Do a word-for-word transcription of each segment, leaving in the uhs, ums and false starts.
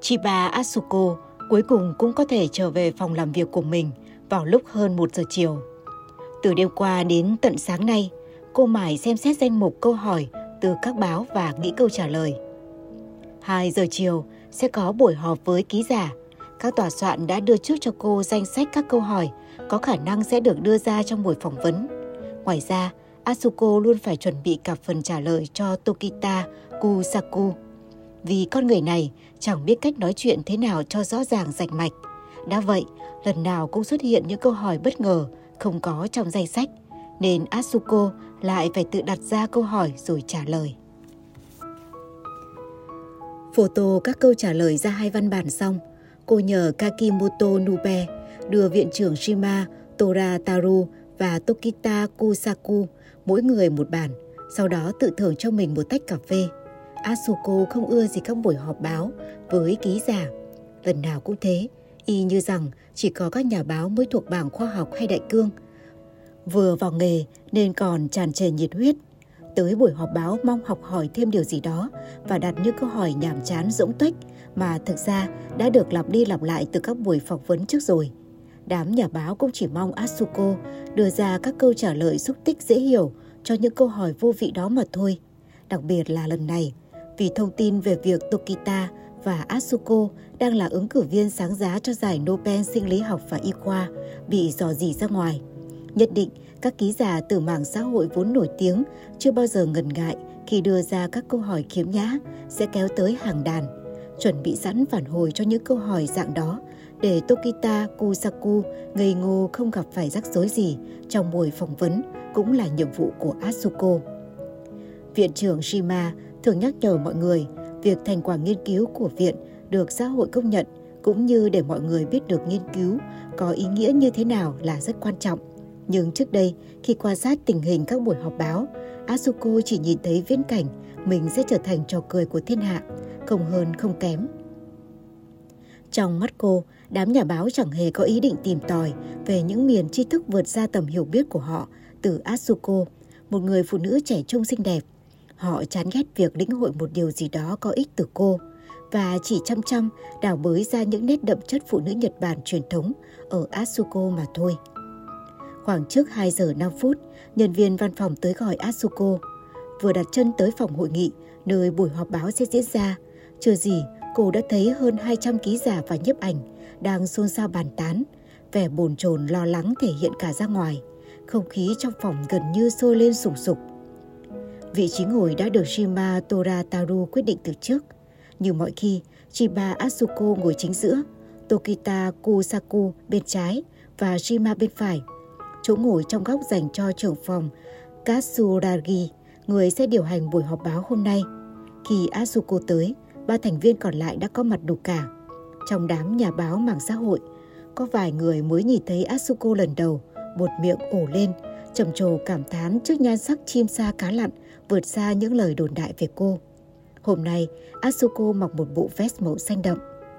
Chiba Asuko cuối cùng cũng có thể trở về phòng làm việc của mình vào lúc hơn một giờ chiều. Từ đêm qua đến tận sáng nay, cô mải xem xét danh mục câu hỏi từ các báo và nghĩ câu trả lời. hai giờ chiều sẽ có buổi họp với ký giả. Các tòa soạn đã đưa trước cho cô danh sách các câu hỏi có khả năng sẽ được đưa ra trong buổi phỏng vấn. Ngoài ra, Asuko luôn phải chuẩn bị cả phần trả lời cho Tokita Kusaku. Vì con người này chẳng biết cách nói chuyện thế nào cho rõ ràng rạch mạch. Đã vậy, lần nào cũng xuất hiện những câu hỏi bất ngờ không có trong danh sách, nên Asuko lại phải tự đặt ra câu hỏi rồi trả lời. Photo các câu trả lời ra hai văn bản xong, cô nhờ Kakimoto Nube đưa viện trưởng Shima Torataru và Tokita Kusaku mỗi người một bản, sau đó tự thưởng cho mình một tách cà phê. Asuko không ưa gì các buổi họp báo với ký giả. Lần nào cũng thế, y như rằng chỉ có các nhà báo mới thuộc bảng khoa học hay đại cương. Vừa vào nghề nên còn tràn trề nhiệt huyết. Tới buổi họp báo mong học hỏi thêm điều gì đó và đặt những câu hỏi nhàm chán rỗng tuếch mà thực ra đã được lặp đi lặp lại từ các buổi phỏng vấn trước rồi. Đám nhà báo cũng chỉ mong Asuko đưa ra các câu trả lời xúc tích dễ hiểu cho những câu hỏi vô vị đó mà thôi. Đặc biệt là lần này, vì thông tin về việc Tokita và Asuko đang là ứng cử viên sáng giá cho giải Nobel sinh lý học và y khoa bị rò rỉ ra ngoài. Nhất định, các ký giả từ mảng xã hội vốn nổi tiếng chưa bao giờ ngần ngại khi đưa ra các câu hỏi khiếm nhã sẽ kéo tới hàng đàn, chuẩn bị sẵn phản hồi cho những câu hỏi dạng đó để Tokita Kusaku ngây ngô không gặp phải rắc rối gì trong buổi phỏng vấn cũng là nhiệm vụ của Asuko. Viện trưởng Shima thường nhắc nhở mọi người việc thành quả nghiên cứu của viện được xã hội công nhận cũng như để mọi người biết được nghiên cứu có ý nghĩa như thế nào là rất quan trọng. Nhưng trước đây, khi quan sát tình hình các buổi họp báo, Asuko chỉ nhìn thấy viễn cảnh mình sẽ trở thành trò cười của thiên hạ, không hơn không kém. Trong mắt cô, đám nhà báo chẳng hề có ý định tìm tòi về những miền tri thức vượt ra tầm hiểu biết của họ từ Asuko, một người phụ nữ trẻ trung xinh đẹp. Họ chán ghét việc lĩnh hội một điều gì đó có ích từ cô và chỉ chăm chăm đào bới ra những nét đậm chất phụ nữ Nhật Bản truyền thống ở Asuko mà thôi. Khoảng trước hai giờ năm phút, nhân viên văn phòng tới gọi Asuko. Vừa đặt chân tới phòng hội nghị nơi buổi họp báo sẽ diễn ra, chưa gì cô đã thấy hơn hai trăm ký giả và nhiếp ảnh đang xôn xao bàn tán, vẻ bồn chồn lo lắng thể hiện cả ra ngoài. Không khí trong phòng gần như sôi lên sùng sục. Vị trí ngồi đã được Shima Torataru quyết định từ trước. Như mọi khi, Chiba Asuko ngồi chính giữa, Tokita Kusaku bên trái và Shima bên phải. Chỗ ngồi trong góc dành cho trưởng phòng Katsuragi, người sẽ điều hành buổi họp báo hôm nay. Khi Asuko tới, ba thành viên còn lại đã có mặt đủ cả. Trong đám nhà báo mảng xã hội, có vài người mới nhìn thấy Asuko lần đầu, buột miệng ổ lên, trầm trồ cảm thán trước nhan sắc chim sa cá lặn vượt xa những lời đồn đại về cô. Hôm nay, Asuko mặc một bộ vest màu xanh đậm.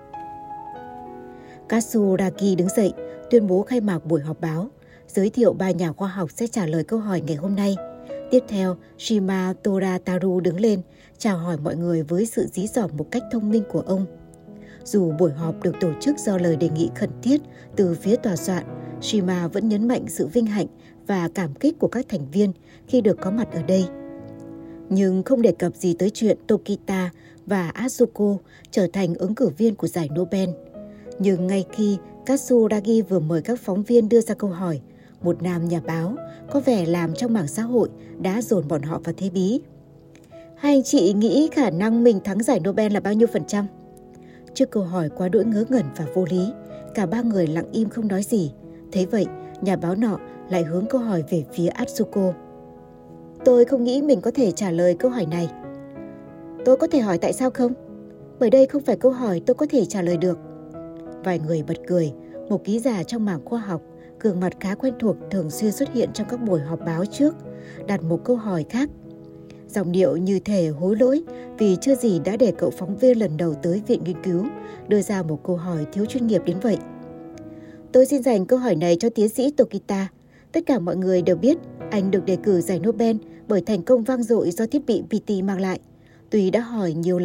Katsuragi đứng dậy, tuyên bố khai mạc buổi họp báo, giới thiệu ba nhà khoa học sẽ trả lời câu hỏi ngày hôm nay. Tiếp theo, Shima Torataru đứng lên, chào hỏi mọi người với sự dí dỏm một cách thông minh của ông. Dù buổi họp được tổ chức do lời đề nghị khẩn thiết từ phía tòa soạn, Shima vẫn nhấn mạnh sự vinh hạnh và cảm kích của các thành viên khi được có mặt ở đây. Nhưng không đề cập gì tới chuyện Tokita và Asuko trở thành ứng cử viên của giải Nobel. Nhưng ngay khi Katsuragi vừa mời các phóng viên đưa ra câu hỏi, một nam nhà báo có vẻ làm trong mảng xã hội đã dồn bọn họ vào thế bí. Hai anh chị nghĩ khả năng mình thắng giải Nobel là bao nhiêu phần trăm? Trước câu hỏi quá đỗi ngớ ngẩn và vô lý, cả ba người lặng im không nói gì. Thế vậy, nhà báo nọ lại hướng câu hỏi về phía Asuko. Tôi không nghĩ mình có thể trả lời câu hỏi này. Tôi có thể hỏi tại sao không? Bởi đây không phải câu hỏi tôi có thể trả lời được. Vài người bật cười, một ký giả trong mảng khoa học, gương mặt khá quen thuộc thường xuyên xuất hiện trong các buổi họp báo trước, đặt một câu hỏi khác. Giọng điệu như thể hối lỗi vì chưa gì đã để cậu phóng viên lần đầu tới viện nghiên cứu đưa ra một câu hỏi thiếu chuyên nghiệp đến vậy. Tôi xin dành câu hỏi này cho tiến sĩ Tokita. Tất cả mọi người đều biết anh được đề cử giải Nobel bởi thành công vang dội do thiết bị pê tê mang lại. Tuy đã hỏi nhiều lần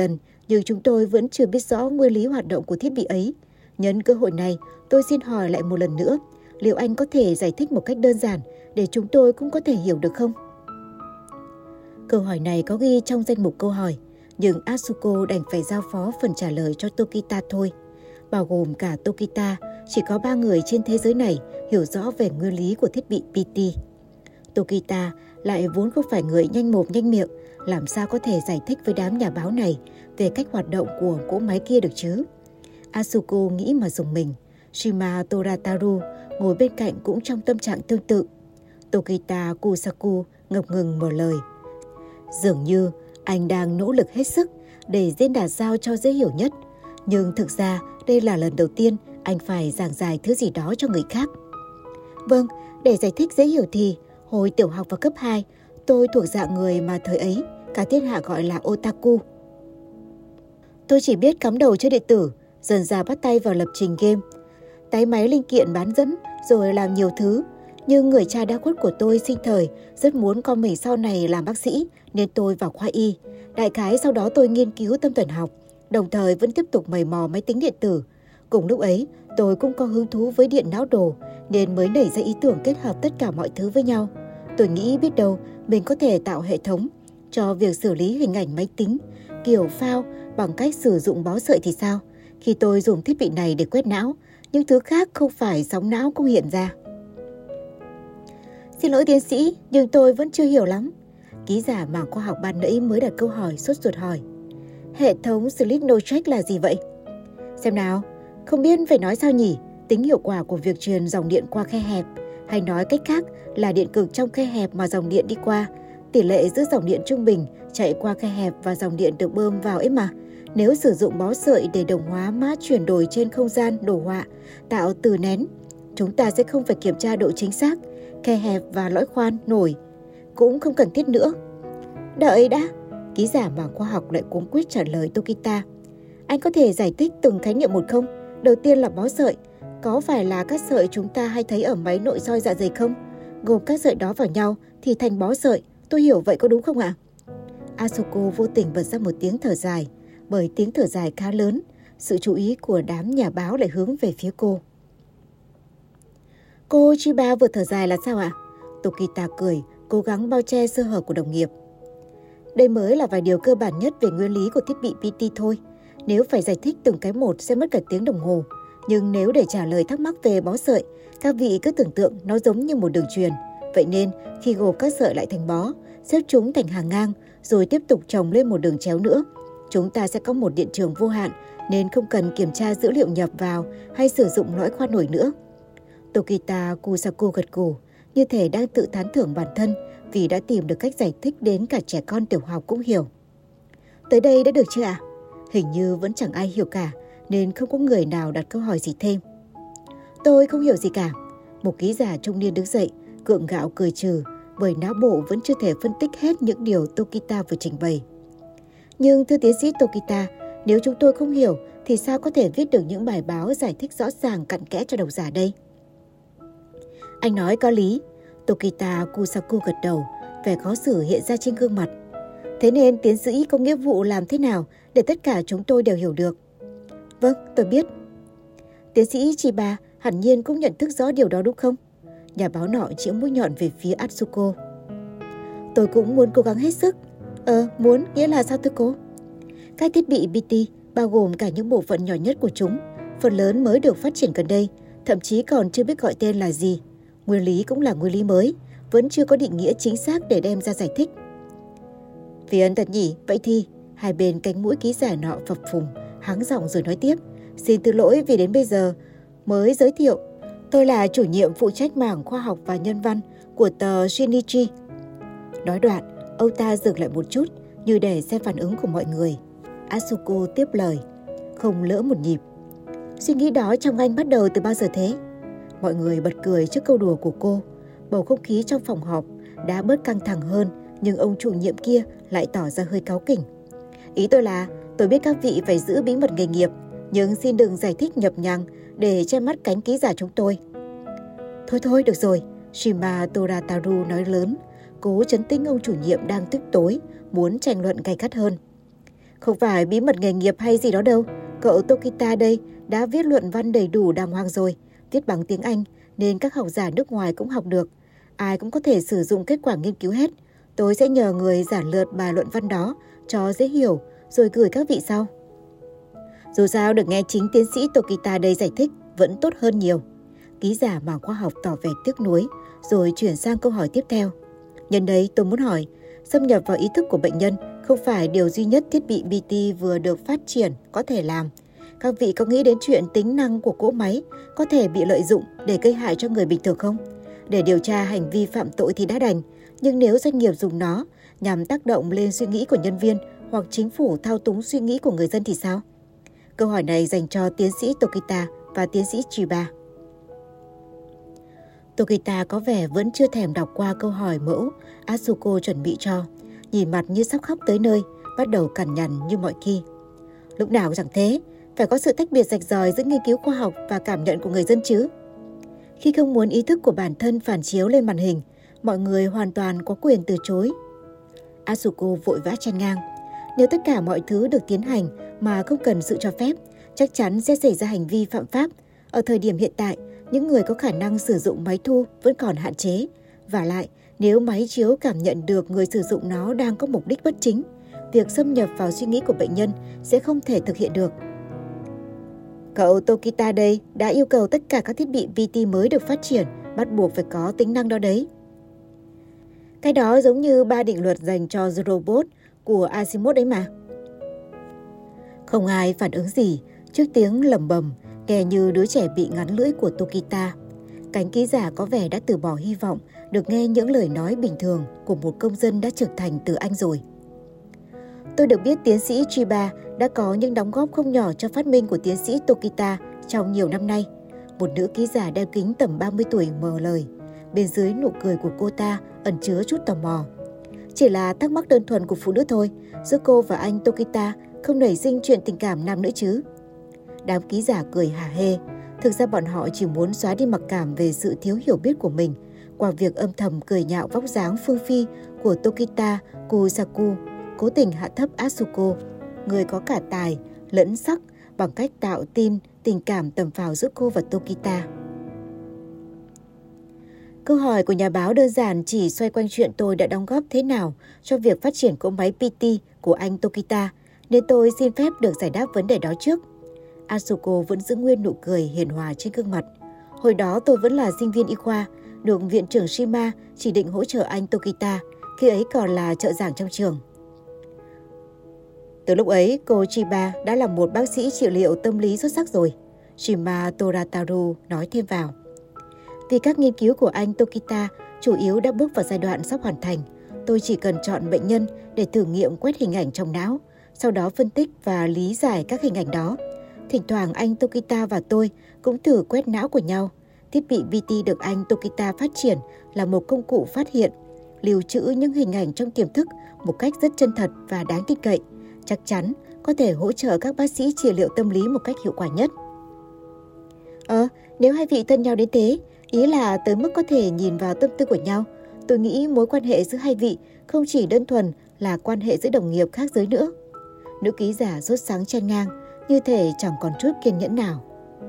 nhưng chúng tôi vẫn chưa biết rõ nguyên lý hoạt động của thiết bị ấy. Nhân cơ hội này, tôi xin hỏi lại một lần nữa, liệu anh có thể giải thích một cách đơn giản để chúng tôi cũng có thể hiểu được không? Câu hỏi này có ghi trong danh mục câu hỏi, nhưng Asuko đành phải giao phó phần trả lời cho Tokita thôi. Bao gồm cả Tokita, chỉ có ba người trên thế giới này hiểu rõ về nguyên lý của thiết bị pê tê. Tokita lại vốn không phải người nhanh mồm nhanh miệng, làm sao có thể giải thích với đám nhà báo này về cách hoạt động của cỗ máy kia được chứ? Asuko nghĩ mà rùng mình. Shima Torataru ngồi bên cạnh cũng trong tâm trạng tương tự. Tokita Kusaku ngập ngừng mở lời. Dường như anh đang nỗ lực hết sức để diễn đạt sao cho dễ hiểu nhất. Nhưng thực ra đây là lần đầu tiên anh phải giảng giải thứ gì đó cho người khác. Vâng, để giải thích dễ hiểu thì hồi tiểu học và cấp hai, tôi thuộc dạng người mà thời ấy cả thiên hạ gọi là otaku. Tôi chỉ biết cắm đầu chơi điện tử, dần dà bắt tay vào lập trình game, tái máy linh kiện bán dẫn rồi làm nhiều thứ. Nhưng người cha đã khuất của tôi sinh thời rất muốn con mình sau này làm bác sĩ nên tôi vào khoa y. Đại khái sau đó tôi nghiên cứu tâm tuần học, đồng thời vẫn tiếp tục mày mò máy tính điện tử. Cùng lúc ấy, tôi cũng có hứng thú với điện não đồ nên mới nảy ra ý tưởng kết hợp tất cả mọi thứ với nhau. Tôi nghĩ biết đâu mình có thể tạo hệ thống cho việc xử lý hình ảnh máy tính kiểu phao bằng cách sử dụng bó sợi thì sao? Khi tôi dùng thiết bị này để quét não, những thứ khác không phải sóng não cũng hiện ra. Xin lỗi tiến sĩ, nhưng tôi vẫn chưa hiểu lắm. Ký giả mảng khoa học ban nãy mới đặt câu hỏi sốt ruột hỏi. Hệ thống Slit No Check là gì vậy? Xem nào, không biết phải nói sao nhỉ? Tính hiệu quả của việc truyền dòng điện qua khe hẹp, hay nói cách khác là điện cực trong khe hẹp mà dòng điện đi qua. Tỷ lệ giữa dòng điện trung bình chạy qua khe hẹp và dòng điện được bơm vào ấy mà. Nếu sử dụng bó sợi để đồng hóa mã chuyển đổi trên không gian đồ họa, tạo từ nén, chúng ta sẽ không phải kiểm tra độ chính xác, khe hẹp và lõi khoan nổi cũng không cần thiết nữa. Đợi đã, ký giả mảng khoa học lại cuống quýt trả lời Tokita. Anh có thể giải thích từng khái niệm một không? Đầu tiên là bó sợi, có phải là các sợi chúng ta hay thấy ở máy nội soi dạ dày không? Gồm các sợi đó vào nhau thì thành bó sợi, tôi hiểu vậy có đúng không ạ? Asuko vô tình bật ra một tiếng thở dài, bởi tiếng thở dài khá lớn, sự chú ý của đám nhà báo lại hướng về phía cô. Cô Chiba vừa thở dài là sao ạ? Tokita cười, cố gắng bao che sơ hở của đồng nghiệp. Đây mới là vài điều cơ bản nhất về nguyên lý của thiết bị pê tê thôi. Nếu phải giải thích từng cái một sẽ mất cả tiếng đồng hồ. Nhưng nếu để trả lời thắc mắc về bó sợi, các vị cứ tưởng tượng nó giống như một đường truyền. Vậy nên khi gộp các sợi lại thành bó, xếp chúng thành hàng ngang, rồi tiếp tục chồng lên một đường chéo nữa, chúng ta sẽ có một điện trường vô hạn nên không cần kiểm tra dữ liệu nhập vào hay sử dụng lõi khoan nổi nữa. Tokita Kusaku gật gù, như thể đang tự tán thưởng bản thân vì đã tìm được cách giải thích đến cả trẻ con tiểu học cũng hiểu. Tới đây đã được chưa ạ? À? Hình như vẫn chẳng ai hiểu cả nên không có người nào đặt câu hỏi gì thêm. Tôi không hiểu gì cả. Một ký giả trung niên đứng dậy, gượng gạo cười trừ bởi não bộ vẫn chưa thể phân tích hết những điều Tokita vừa trình bày. Nhưng thưa tiến sĩ Tokita, nếu chúng tôi không hiểu thì sao có thể viết được những bài báo giải thích rõ ràng cặn kẽ cho độc giả đây? Anh nói có lý. Tokita Kusaku gật đầu, vẻ khó xử hiện ra trên gương mặt. Thế nên tiến sĩ có nghĩa vụ làm thế nào để tất cả chúng tôi đều hiểu được? Vâng, tôi biết. Tiến sĩ Chiba hẳn nhiên cũng nhận thức rõ điều đó đúng không? Nhà báo nọ chĩa mũi nhọn về phía Atsuko. Tôi cũng muốn cố gắng hết sức. Ờ, muốn nghĩa là sao thưa cô? Các thiết bị pê tê bao gồm cả những bộ phận nhỏ nhất của chúng, phần lớn mới được phát triển gần đây, thậm chí còn chưa biết gọi tên là gì. Nguyên lý cũng là nguyên lý mới, vẫn chưa có định nghĩa chính xác để đem ra giải thích. Vì ân thật nhỉ, vậy thì hai bên cánh mũi ký giả nọ phập phùng, hắng giọng rồi nói tiếp. Xin thứ lỗi vì đến bây giờ mới giới thiệu. Tôi là chủ nhiệm phụ trách mảng khoa học và nhân văn của tờ Shinichi. Nói đoạn, ông ta dừng lại một chút như để xem phản ứng của mọi người. Asuko tiếp lời, không lỡ một nhịp. Suy nghĩ đó trong anh bắt đầu từ bao giờ thế? Mọi người bật cười trước câu đùa của cô. Bầu không khí trong phòng họp đã bớt căng thẳng hơn, nhưng ông chủ nhiệm kia lại tỏ ra hơi cáu kỉnh. Ý tôi là, tôi biết các vị phải giữ bí mật nghề nghiệp, nhưng xin đừng giải thích nhập nhằng để che mắt cánh ký giả chúng tôi. Thôi thôi, được rồi, Shima Torataru nói lớn, cố trấn tĩnh ông chủ nhiệm đang tức tối, muốn tranh luận gay gắt hơn. Không phải bí mật nghề nghiệp hay gì đó đâu. Cậu Tokita đây đã viết luận văn đầy đủ đàng hoàng rồi, viết bằng tiếng Anh nên các học giả nước ngoài cũng học được. Ai cũng có thể sử dụng kết quả nghiên cứu hết. Tôi sẽ nhờ người giản lược bài luận văn đó cho dễ hiểu rồi gửi các vị sau. Dù sao được nghe chính tiến sĩ Tokita đây giải thích vẫn tốt hơn nhiều. Ký giả mảng khoa học tỏ vẻ tiếc nuối rồi chuyển sang câu hỏi tiếp theo. Nhân đây tôi muốn hỏi, xâm nhập vào ý thức của bệnh nhân không phải điều duy nhất thiết bị pê tê vừa được phát triển có thể làm. Các vị có nghĩ đến chuyện tính năng của cỗ máy có thể bị lợi dụng để gây hại cho người bình thường không? Để điều tra hành vi phạm tội thì đã đành, nhưng nếu doanh nghiệp dùng nó nhằm tác động lên suy nghĩ của nhân viên hoặc chính phủ thao túng suy nghĩ của người dân thì sao? Câu hỏi này dành cho tiến sĩ Tokita và tiến sĩ Chiba. Tokita có vẻ vẫn chưa thèm đọc qua câu hỏi mẫu Asuko chuẩn bị cho, nhìn mặt như sắp khóc tới nơi, bắt đầu cằn nhằn như mọi khi. Lúc nào chẳng thế, phải có sự tách biệt rạch ròi giữa nghiên cứu khoa học và cảm nhận của người dân chứ. Khi không muốn ý thức của bản thân phản chiếu lên màn hình, mọi người hoàn toàn có quyền từ chối. Asuko vội vã chen ngang. Nếu tất cả mọi thứ được tiến hành mà không cần sự cho phép, chắc chắn sẽ xảy ra hành vi phạm pháp. Ở thời điểm hiện tại, những người có khả năng sử dụng máy thu vẫn còn hạn chế. Vả lại, nếu máy chiếu cảm nhận được người sử dụng nó đang có mục đích bất chính, việc xâm nhập vào suy nghĩ của bệnh nhân sẽ không thể thực hiện được. Cậu Tokita đây đã yêu cầu tất cả các thiết bị pê tê mới được phát triển bắt buộc phải có tính năng đó đấy. Cái đó giống như ba định luật dành cho robot của Asimov đấy mà. Không ai phản ứng gì trước tiếng lẩm bẩm nghe như đứa trẻ bị ngắn lưỡi của Tokita. Cánh ký giả có vẻ đã từ bỏ hy vọng được nghe những lời nói bình thường của một công dân đã trưởng thành từ Anh rồi. Tôi được biết tiến sĩ Chiba đã có những đóng góp không nhỏ cho phát minh của tiến sĩ Tokita trong nhiều năm nay. Một nữ ký giả đeo kính tầm ba mươi tuổi mở lời. Bên dưới nụ cười của cô ta ẩn chứa chút tò mò. Chỉ là thắc mắc đơn thuần của phụ nữ thôi, giữa cô và anh Tokita không nảy sinh chuyện tình cảm nam nữ chứ. Đám ký giả cười hả hê. Thực ra bọn họ chỉ muốn xóa đi mặc cảm về sự thiếu hiểu biết của mình qua việc âm thầm cười nhạo vóc dáng phương phi của Tokita Kusaku, cố tình hạ thấp Asuko, người có cả tài lẫn sắc, bằng cách tạo tin tình cảm tầm phào giữa cô và Tokita. Câu hỏi của nhà báo đơn giản chỉ xoay quanh chuyện tôi đã đóng góp thế nào cho việc phát triển cỗ máy pê tê của anh Tokita, nên tôi xin phép được giải đáp vấn đề đó trước. Asuko vẫn giữ nguyên nụ cười hiền hòa trên gương mặt. Hồi đó tôi vẫn là sinh viên y khoa, được viện trưởng Shima chỉ định hỗ trợ anh Tokita, khi ấy còn là trợ giảng trong trường. Từ lúc ấy, cô Chiba đã là một bác sĩ trị liệu tâm lý xuất sắc rồi, Shima Torataru nói thêm vào. Vì các nghiên cứu của anh Tokita chủ yếu đã bước vào giai đoạn sắp hoàn thành, tôi chỉ cần chọn bệnh nhân để thử nghiệm quét hình ảnh trong não, sau đó phân tích và lý giải các hình ảnh đó. Thỉnh thoảng anh Tokita và tôi cũng thử quét não của nhau. Thiết bị pê tê được anh Tokita phát triển là một công cụ phát hiện, lưu trữ những hình ảnh trong tiềm thức một cách rất chân thật và đáng tin cậy, chắc chắn có thể hỗ trợ các bác sĩ trị liệu tâm lý một cách hiệu quả nhất. Ờ, nếu hai vị thân nhau đến thế, ý là tới mức có thể nhìn vào tâm tư của nhau, tôi nghĩ mối quan hệ giữa hai vị không chỉ đơn thuần là quan hệ giữa đồng nghiệp khác giới nữa. Nữ ký giả sốt sáng chen ngang, như thể chẳng còn chút kiên nhẫn nào.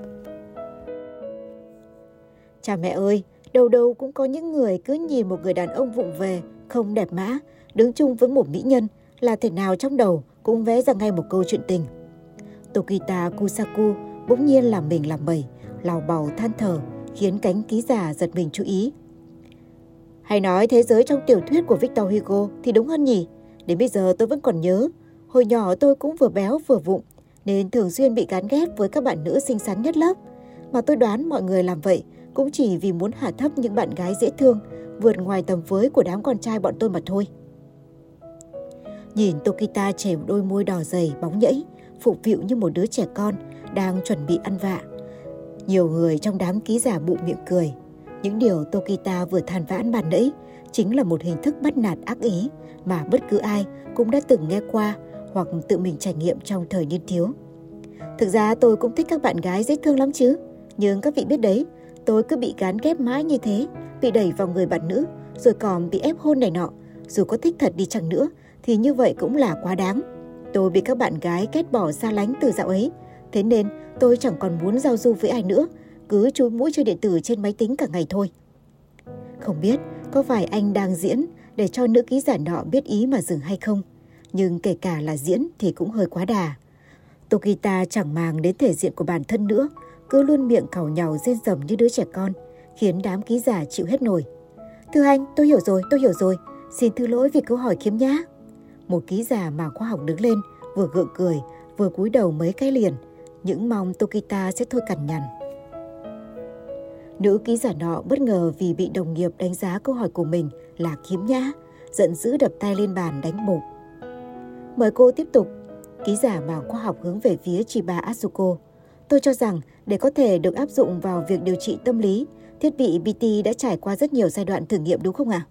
Cha mẹ ơi, đâu đâu cũng có những người cứ nhìn một người đàn ông vụng về, không đẹp mã, đứng chung với một mỹ nhân là thể nào trong đầu cũng vẽ ra ngay một câu chuyện tình. Tokita Kusaku bỗng nhiên làm mình làm bẩy, lào bào than thở, khiến cánh ký giả giật mình chú ý. Hay nói thế giới trong tiểu thuyết của Victor Hugo thì đúng hơn nhỉ? Đến bây giờ tôi vẫn còn nhớ, hồi nhỏ tôi cũng vừa béo vừa vụng, nên thường xuyên bị gán ghép với các bạn nữ xinh xắn nhất lớp. Mà tôi đoán mọi người làm vậy cũng chỉ vì muốn hạ thấp những bạn gái dễ thương, vượt ngoài tầm với của đám con trai bọn tôi mà thôi. Nhìn Tokita chảy đôi môi đỏ dày bóng nhẫy, phụng phịu như một đứa trẻ con đang chuẩn bị ăn vạ. Nhiều người trong đám ký giả bụng miệng cười. Những điều Tokita vừa than vãn bàn nãy chính là một hình thức bắt nạt ác ý mà bất cứ ai cũng đã từng nghe qua hoặc tự mình trải nghiệm trong thời niên thiếu. Thực ra tôi cũng thích các bạn gái dễ thương lắm chứ. Nhưng các vị biết đấy, tôi cứ bị gán ghép mãi như thế, bị đẩy vào người bạn nữ, rồi còn bị ép hôn này nọ. Dù có thích thật đi chăng nữa, thì như vậy cũng là quá đáng. Tôi bị các bạn gái ghét bỏ xa lánh từ dạo ấy. Thế nên tôi chẳng còn muốn giao du với ai nữa, cứ chúi mũi chơi điện tử trên máy tính cả ngày thôi. Không biết có phải anh đang diễn để cho nữ ký giả nọ biết ý mà dừng hay không, nhưng kể cả là diễn thì cũng hơi quá đà. Tokita chẳng màng đến thể diện của bản thân nữa, cứ luôn miệng càu nhàu rên rầm như đứa trẻ con, khiến đám ký giả chịu hết nổi. Thưa anh, tôi hiểu rồi, tôi hiểu rồi. Xin thứ lỗi vì câu hỏi khiếm nhá. Một ký giả mà khoa học đứng lên, vừa gượng cười, vừa cúi đầu mấy cái liền, những mong Tokita sẽ thôi cằn nhằn. Nữ ký giả nọ bất ngờ vì bị đồng nghiệp đánh giá câu hỏi của mình là khiếm nhã, giận dữ đập tay lên bàn đánh bộp. Mời cô tiếp tục. Ký giả mà khoa học hướng về phía Chiba Asuko. Tôi cho rằng để có thể được áp dụng vào việc điều trị tâm lý, thiết bị pê tê đã trải qua rất nhiều giai đoạn thử nghiệm đúng không ạ?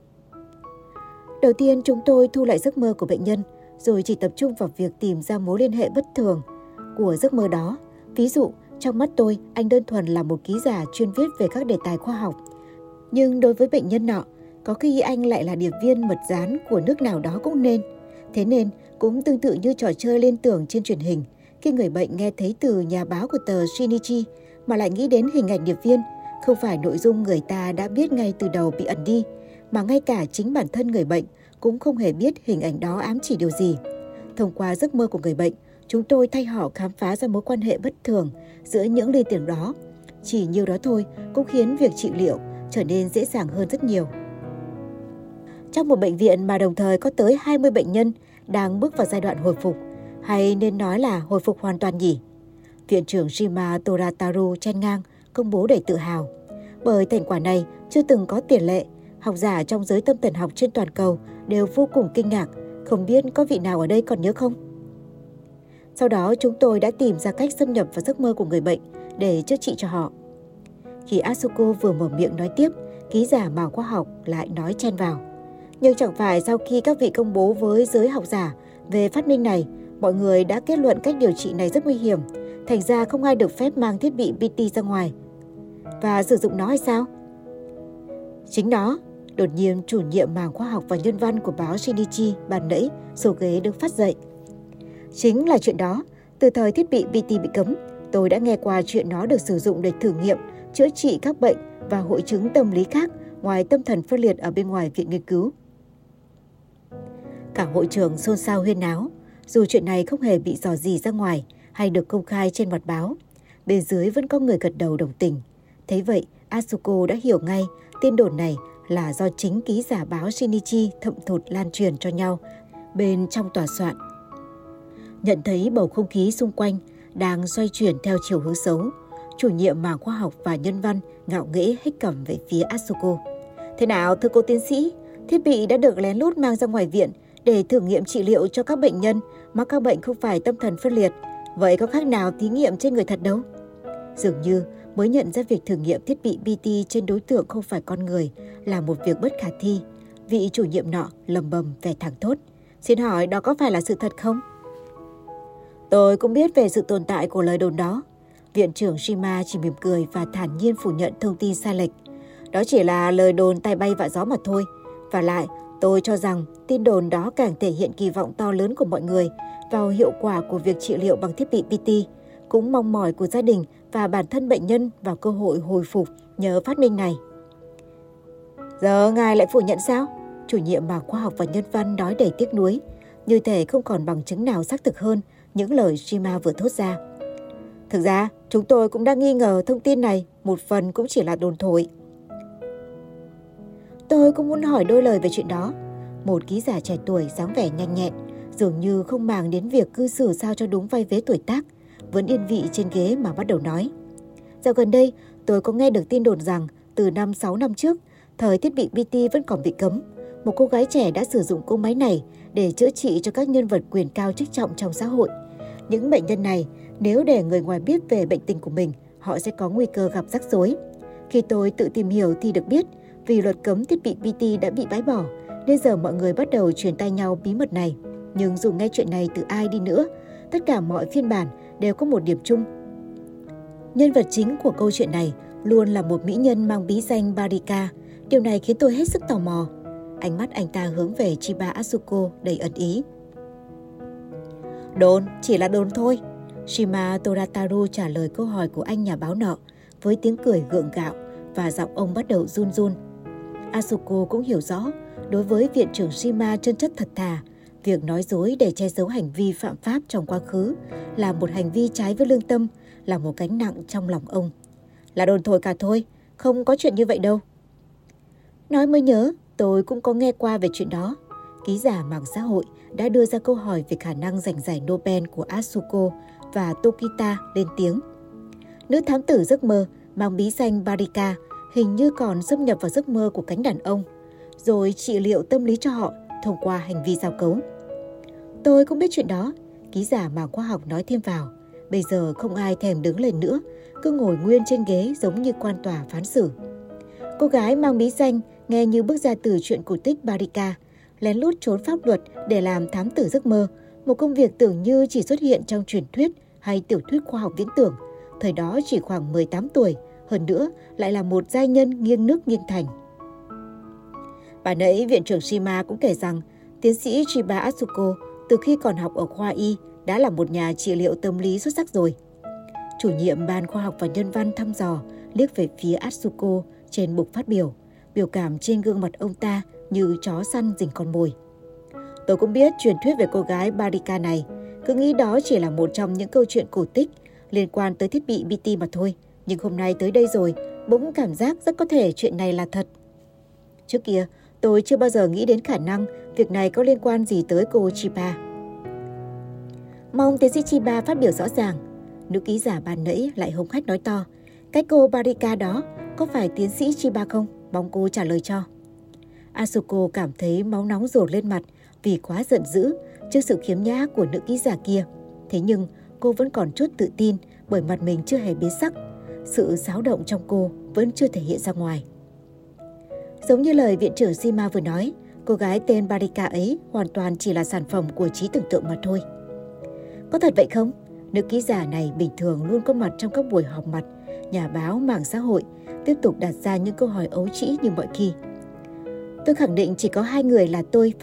Đầu tiên chúng tôi thu lại giấc mơ của bệnh nhân, rồi chỉ tập trung vào việc tìm ra mối liên hệ bất thường của giấc mơ đó. Ví dụ, trong mắt tôi, anh đơn thuần là một ký giả chuyên viết về các đề tài khoa học. Nhưng đối với bệnh nhân nọ, có khi anh lại là điệp viên mật gián của nước nào đó cũng nên. Thế nên, cũng tương tự như trò chơi liên tưởng trên truyền hình, khi người bệnh nghe thấy từ nhà báo của tờ Shinichi mà lại nghĩ đến hình ảnh điệp viên, không phải nội dung người ta đã biết ngay từ đầu bị ẩn đi, mà ngay cả chính bản thân người bệnh cũng không hề biết hình ảnh đó ám chỉ điều gì. Thông qua giấc mơ của người bệnh, chúng tôi thay họ khám phá ra mối quan hệ bất thường giữa những liên tưởng đó. Chỉ nhiêu đó thôi cũng khiến việc trị liệu trở nên dễ dàng hơn rất nhiều. Trong một bệnh viện mà đồng thời có tới hai mươi bệnh nhân đang bước vào giai đoạn hồi phục, hay nên nói là hồi phục hoàn toàn nhỉ? Viện trưởng Shima Torataru chen ngang, công bố đầy tự hào. Bởi thành quả này chưa từng có tiền lệ, học giả trong giới tâm thần học trên toàn cầu đều vô cùng kinh ngạc, không biết có vị nào ở đây còn nhớ không? Sau đó chúng tôi đã tìm ra cách xâm nhập vào giấc mơ của người bệnh để chữa trị cho họ. Khi Asuko vừa mở miệng nói tiếp, ký giả mào khoa học lại nói chen vào. Nhưng chẳng phải sau khi các vị công bố với giới học giả về phát minh này, mọi người đã kết luận cách điều trị này rất nguy hiểm, thành ra không ai được phép mang thiết bị pê tê ra ngoài và sử dụng nó hay sao? Chính nó. Đột nhiên chủ nhiệm mảng khoa học và nhân văn của báo Shinichi bàn nãy số ghế đứng phát dậy. Chính là chuyện đó. Từ thời thiết bị pê tê bị cấm, tôi đã nghe qua chuyện nó được sử dụng để thử nghiệm, chữa trị các bệnh và hội chứng tâm lý khác ngoài tâm thần phân liệt ở bên ngoài viện nghiên cứu. Cả hội trường xôn xao huyên náo, dù chuyện này không hề bị rò rỉ ra ngoài hay được công khai trên mặt báo. Bên dưới vẫn có người gật đầu đồng tình. Thế vậy, Asuko đã hiểu ngay tin đồn này là do chính ký giả báo Shinichi thậm thụt lan truyền cho nhau bên trong tòa soạn. Nhận thấy bầu không khí xung quanh đang xoay chuyển theo chiều hướng xấu, chủ nhiệm mảng khoa học và nhân văn ngạo nghễ hích cằm về phía Asuko. Thế nào thưa cô tiến sĩ, thiết bị đã được lén lút mang ra ngoài viện để thử nghiệm trị liệu cho các bệnh nhân mắc các bệnh không phải tâm thần phân liệt. Vậy có khác nào thí nghiệm trên người thật đâu? Dường như mới nhận ra việc thử nghiệm thiết bị pê tê trên đối tượng không phải con người là một việc bất khả thi. Vị chủ nhiệm nọ lầm bầm vẻ thẳng thốt. Xin hỏi đó có phải là sự thật không? Tôi cũng biết về sự tồn tại của lời đồn đó. Viện trưởng Shima chỉ mỉm cười và thản nhiên phủ nhận thông tin sai lệch. Đó chỉ là lời đồn tai bay vạ gió mà thôi. Và lại, tôi cho rằng tin đồn đó càng thể hiện kỳ vọng to lớn của mọi người vào hiệu quả của việc trị liệu bằng thiết bị pê tê, cũng mong mỏi của gia đình và bản thân bệnh nhân vào cơ hội hồi phục nhờ phát minh này. Giờ ngài lại phủ nhận sao? Chủ nhiệm mảng khoa học và nhân văn nói đầy tiếc nuối, như thể không còn bằng chứng nào xác thực hơn những lời Shima vừa thốt ra. Thực ra, chúng tôi cũng đang nghi ngờ thông tin này một phần cũng chỉ là đồn thổi. Tôi cũng muốn hỏi đôi lời về chuyện đó. Một ký giả trẻ tuổi dáng vẻ nhanh nhẹn, dường như không màng đến việc cư xử sao cho đúng vai vế tuổi tác, vẫn yên vị trên ghế mà bắt đầu nói. Dạo gần đây, tôi có nghe được tin đồn rằng từ năm sáu năm trước, thời thiết bị pê tê vẫn còn bị cấm, một cô gái trẻ đã sử dụng cỗ máy này để chữa trị cho các nhân vật quyền cao chức trọng trong xã hội. Những bệnh nhân này, nếu để người ngoài biết về bệnh tình của mình, họ sẽ có nguy cơ gặp rắc rối. Khi tôi tự tìm hiểu thì được biết, vì luật cấm thiết bị pê tê đã bị bãi bỏ, nên giờ mọi người bắt đầu truyền tai nhau bí mật này. Nhưng dù nghe chuyện này từ ai đi nữa, tất cả mọi phiên bản đều có một điểm chung. Nhân vật chính của câu chuyện này luôn là một mỹ nhân mang bí danh Barika. Điều này khiến tôi hết sức tò mò. Ánh mắt anh ta hướng về Chiba Asuko đầy ẩn ý. Đồn, chỉ là đồn thôi. Shima Torataru trả lời câu hỏi của anh nhà báo nọ với tiếng cười gượng gạo và giọng ông bắt đầu run run. Asuko cũng hiểu rõ, đối với viện trưởng Shima chân chất thật thà, việc nói dối để che giấu hành vi phạm pháp trong quá khứ là một hành vi trái với lương tâm, là một gánh nặng trong lòng ông. Là đồn thổi cả thôi, không có chuyện như vậy đâu. Nói mới nhớ, tôi cũng có nghe qua về chuyện đó. Ký giả mạng xã hội đã đưa ra câu hỏi về khả năng giành giải Nobel của Asuko và Tokita lên tiếng. Nữ thám tử giấc mơ mang bí danh Barika hình như còn xâm nhập vào giấc mơ của cánh đàn ông, rồi trị liệu tâm lý cho họ thông qua hành vi giao cấu. Tôi cũng biết chuyện đó, ký giả mạng khoa học nói thêm vào. Bây giờ không ai thèm đứng lên nữa, cứ ngồi nguyên trên ghế giống như quan tòa phán xử. Cô gái mang bí danh nghe như bước ra từ truyện cổ tích Barika, lén lút trốn pháp luật để làm thám tử giấc mơ, một công việc tưởng như chỉ xuất hiện trong truyền thuyết hay tiểu thuyết khoa học viễn tưởng. Thời đó chỉ khoảng mười tám tuổi, hơn nữa lại là một giai nhân nghiêng nước nghiêng thành. Bà nãy viện trưởng Shima cũng kể rằng tiến sĩ Chiba Asuko từ khi còn học ở khoa y đã là một nhà trị liệu tâm lý xuất sắc rồi. Chủ nhiệm ban khoa học và nhân văn thăm dò liếc về phía Asuko trên bục phát biểu, biểu cảm trên gương mặt ông ta như chó săn rình con mồi. Tôi cũng biết truyền thuyết về cô gái Barika này, cứ nghĩ đó chỉ là một trong những câu chuyện cổ tích liên quan tới thiết bị bê tê mà thôi. Nhưng hôm nay tới đây rồi, bỗng cảm giác rất có thể chuyện này là thật. Trước kia, tôi chưa bao giờ nghĩ đến khả năng việc này có liên quan gì tới cô Chiba. Mong tiến sĩ Chiba phát biểu rõ ràng. Nữ ký giả ban nãy lại hống hách nói to. Cái cô Barika đó có phải tiến sĩ Chiba không? Mong cô trả lời cho. Asuko cảm thấy máu nóng dồn lên mặt vì quá giận dữ trước sự khiếm nhã của nữ ký giả kia. Thế nhưng cô vẫn còn chút tự tin bởi mặt mình chưa hề biến sắc. Sự xáo động trong cô vẫn chưa thể hiện ra ngoài. Giống như lời viện trưởng Shima vừa nói, cô gái tên Barika ấy hoàn toàn chỉ là sản phẩm của trí tưởng tượng mà thôi. Có thật vậy không? Nữ ký giả này bình thường luôn có mặt trong các buổi họp mặt, nhà báo, mạng xã hội, tiếp tục đặt ra những câu hỏi ấu trĩ như mọi khi. Tôi khẳng định chỉ có hai người là tôi